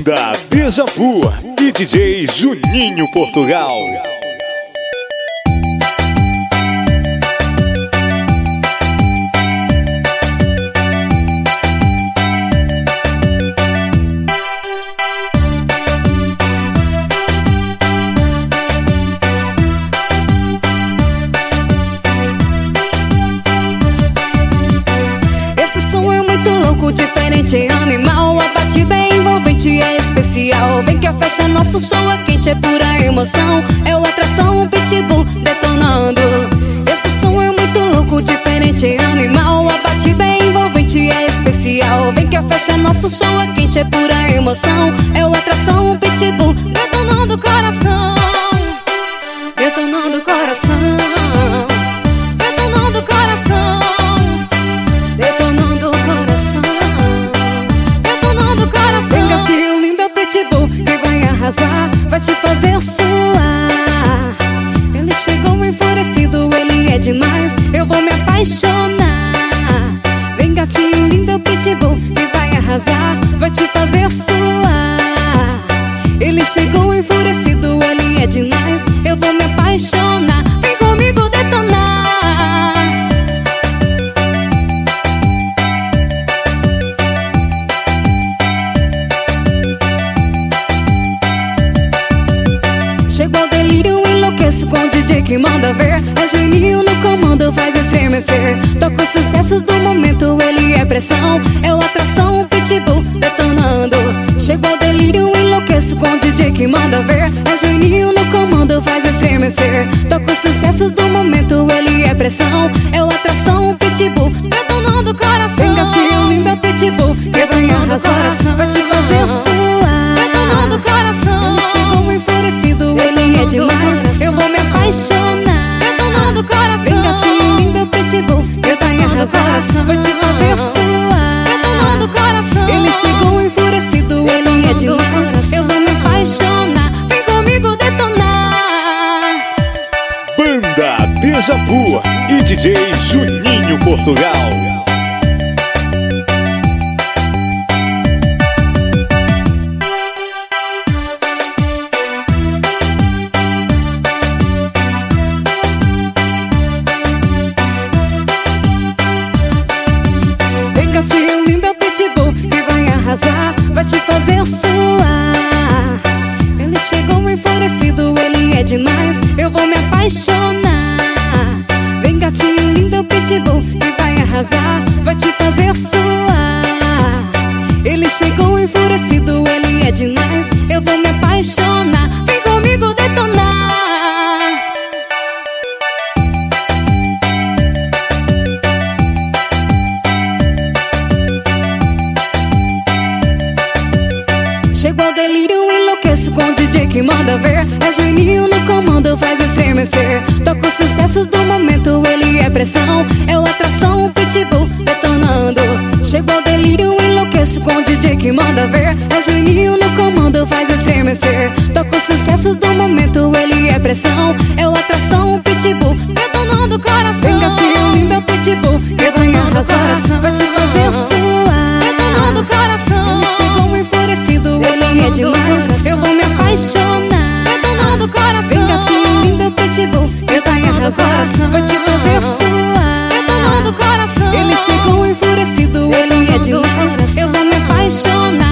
Banda Déjà Vu e DJ Juninho Portugal. Esse som é muito louco, diferente, é animal. A batida é envolvente, é especial. Vem que a festa, nosso show é quente, é pura emoção. É o Atração, o Pitbull detonando. Esse som é muito louco, diferente, é animal. A batida é envolvente, é especial. Vem que a festa, nosso show é quente, é pura emoção. É o Atração, o Pitbull detonando o coração. Detonando o coração. Detonando o coração. Detonando o coração. Detonando o coração. Vem gatinho lindo, é o Pitbull que vai arrasar, vai te fazer suar. Ele chegou enfurecido, ele é demais, eu vou me apaixonar. Vem gatinho lindo, é o Pitbull que vai arrasar, vai te fazer suar. Ele chegou enfurecido, ele é demais, eu vou me apaixonar. Vem comigo detonar. Chegou o delírio, enlouqueço com o DJ que manda ver. É Juninho no comando, faz estremecer. Toca os sucessos do momento, ele é pressão. É o Atração, o Pitbull detonando. Chegou o delírio, enlouqueço com o DJ que manda ver. É Juninho no comando, faz estremecer. Toca os sucessos do momento, ele é pressão. É o Atração, o Pitbull detonando o coração. Vem gatinho lindo, é o Pitbull que vai arrasar, vai te fazer suar. Detonando o coração. Ele chegou enfurecido, ele é demais, eu vou me apaixonar. Detonando o coração. Vem gatinho lindo, é o Pitbull que vai arrasar, vai te fazer suar. Detonando o coração. Ele chegou enfurecido, ele é demais, eu vou me apaixonar. Vem comigo detonar. Banda Déjà Vu e DJ Juninho Portugal. Gatinho lindo, é o Pitbull que vai arrasar, vai te fazer suar. Ele chegou enfurecido, ele é demais, eu vou me apaixonar. Vem gatinho lindo, é o Pitbull que vai arrasar, vai te fazer suar. Ele chegou enfurecido, ele é demais, eu vou me apaixonar. Vem comigo detonar. Chegou o delírio, enlouqueço com o DJ que manda ver. É Juninho no comando, faz estremecer. Toca os sucessos do momento, ele é pressão. É o Atração, o Pitbull detonando. Chegou o delírio, enlouqueço com o DJ que manda ver. É Juninho no comando, faz estremecer. Toca os sucessos do momento, ele é pressão. É o Atração, o Pitbull detonando o coração. Vem gatinho lindo, é o Pitbull que vai arrasar, vai te fazer suar. Detonando o coração. Ele chegou enfurecido, ele é demais, eu vou me apaixonar. Detonando o coração. Vem gatinho lindo, é o Pitbull que vai arrasar, vai te fazer suar. Detonando o coração. Ele chegou enfurecido, ele é demais, eu vou me apaixonar.